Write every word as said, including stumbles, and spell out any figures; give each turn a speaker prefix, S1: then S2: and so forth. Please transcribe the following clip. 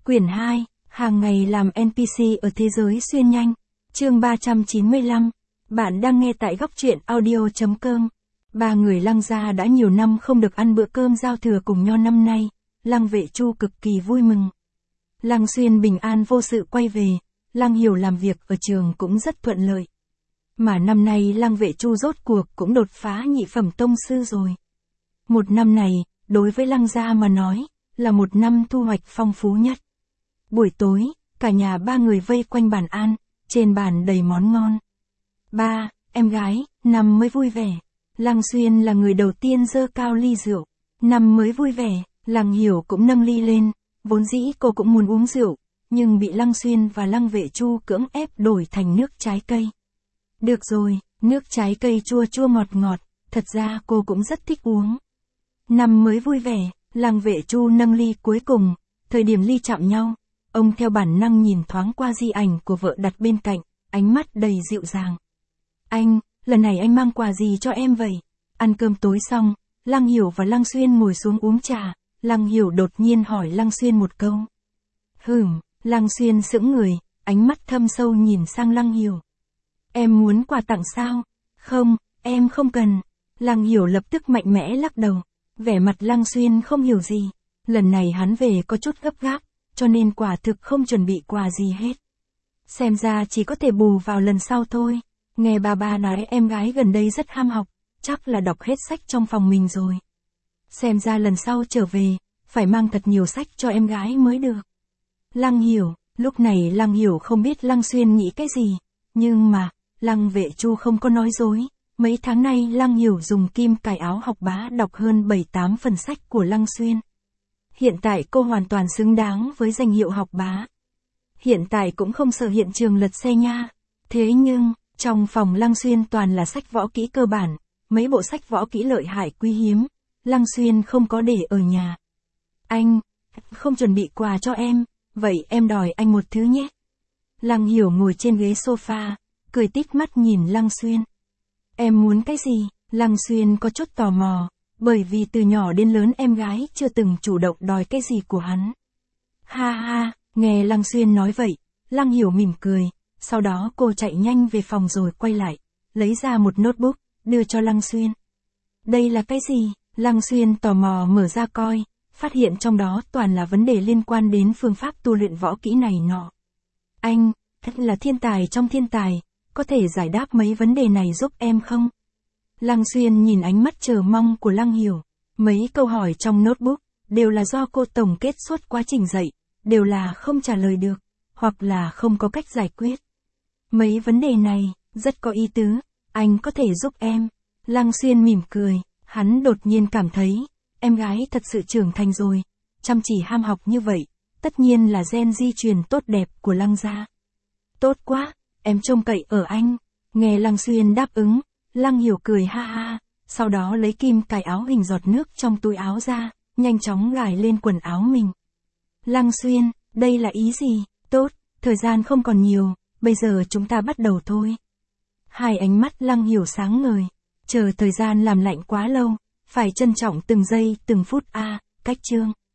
S1: Quyển hai, hàng ngày làm en pê xê ở thế giới xuyên nhanh. Chương ba trăm chín mươi lăm. Bạn đang nghe tại góc truyện audio chấm com. Ba người Lăng gia đã nhiều năm không được ăn bữa cơm giao thừa cùng nho năm nay, Lăng Vệ Chu cực kỳ vui mừng. Lăng Xuyên bình an vô sự quay về, Lăng Hiểu làm việc ở trường cũng rất thuận lợi. Mà năm nay Lăng Vệ Chu rốt cuộc cũng đột phá nhị phẩm tông sư rồi. Một năm này, đối với Lăng gia mà nói, là một năm thu hoạch phong phú nhất. Buổi tối, cả nhà ba người vây quanh bàn ăn, trên bàn đầy món ngon. Ba, em gái, năm mới vui vẻ. Lăng Xuyên là người đầu tiên giơ cao ly rượu. Năm mới vui vẻ, Lăng Hiểu cũng nâng ly lên, vốn dĩ cô cũng muốn uống rượu, nhưng bị Lăng Xuyên và Lăng Vệ Chu cưỡng ép đổi thành nước trái cây. Được rồi, nước trái cây chua chua ngọt ngọt, thật ra cô cũng rất thích uống. Năm mới vui vẻ, Lăng Vệ Chu nâng ly cuối cùng, thời điểm ly chạm nhau, ông theo bản năng nhìn thoáng qua di ảnh của vợ đặt bên cạnh, ánh mắt đầy dịu dàng. Anh, lần này anh mang quà gì cho em vậy? Ăn cơm tối xong, Lăng Hiểu và Lăng Xuyên ngồi xuống uống trà, Lăng Hiểu đột nhiên hỏi Lăng Xuyên một câu. Hửm, Lăng Xuyên sững người, ánh mắt thâm sâu nhìn sang Lăng Hiểu. Em muốn quà tặng sao? Không, em không cần. Lăng Hiểu lập tức mạnh mẽ lắc đầu. Vẻ mặt Lăng Xuyên không hiểu gì. Lần này hắn về có chút gấp gáp, cho nên quả thực không chuẩn bị quà gì hết. Xem ra chỉ có thể bù vào lần sau thôi. Nghe bà ba nói em gái gần đây rất ham học, chắc là đọc hết sách trong phòng mình rồi. Xem ra lần sau trở về, phải mang thật nhiều sách cho em gái mới được. Lăng Hiểu, lúc này Lăng Hiểu không biết Lăng Xuyên nghĩ cái gì, nhưng mà, Lăng Vệ Chu không có nói dối. Mấy tháng nay Lăng Hiểu dùng kim cài áo học bá đọc hơn bảy tám phần sách của Lăng Xuyên. Hiện tại cô hoàn toàn xứng đáng với danh hiệu học bá. Hiện tại cũng không sợ hiện trường lật xe nha. Thế nhưng, trong phòng Lăng Xuyên toàn là sách võ kỹ cơ bản, mấy bộ sách võ kỹ lợi hại quý hiếm, Lăng Xuyên không có để ở nhà. Anh, không chuẩn bị quà cho em, vậy em đòi anh một thứ nhé. Lăng Hiểu ngồi trên ghế sofa, cười tít mắt nhìn Lăng Xuyên. Em muốn cái gì? Lăng Xuyên có chút tò mò, bởi vì từ nhỏ đến lớn em gái chưa từng chủ động đòi cái gì của hắn. Ha ha, nghe Lăng Xuyên nói vậy, Lăng Hiểu mỉm cười, sau đó cô chạy nhanh về phòng rồi quay lại, lấy ra một notebook, đưa cho Lăng Xuyên. Đây là cái gì? Lăng Xuyên tò mò mở ra coi, phát hiện trong đó toàn là vấn đề liên quan đến phương pháp tu luyện võ kỹ này nọ. Anh, thật là thiên tài trong thiên tài. Có thể giải đáp mấy vấn đề này giúp em không? Lăng Xuyên nhìn ánh mắt chờ mong của Lăng Hiểu. Mấy câu hỏi trong notebook, đều là do cô tổng kết suốt quá trình dạy, đều là không trả lời được, hoặc là không có cách giải quyết. Mấy vấn đề này, rất có ý tứ, anh có thể giúp em. Lăng Xuyên mỉm cười, hắn đột nhiên cảm thấy, em gái thật sự trưởng thành rồi, chăm chỉ ham học như vậy, tất nhiên là gen di truyền tốt đẹp của Lăng gia. Tốt quá! Em trông cậy ở anh. Nghe Lăng Xuyên đáp ứng, Lăng Hiểu cười ha ha, sau đó lấy kim cài áo hình giọt nước trong túi áo ra, nhanh chóng gài lên quần áo mình. Lăng Xuyên, đây là ý gì? Tốt, thời gian không còn nhiều, bây giờ chúng ta bắt đầu thôi. Hai ánh mắt Lăng Hiểu sáng ngời, chờ thời gian làm lạnh quá lâu, phải trân trọng từng giây từng phút a, cách chương.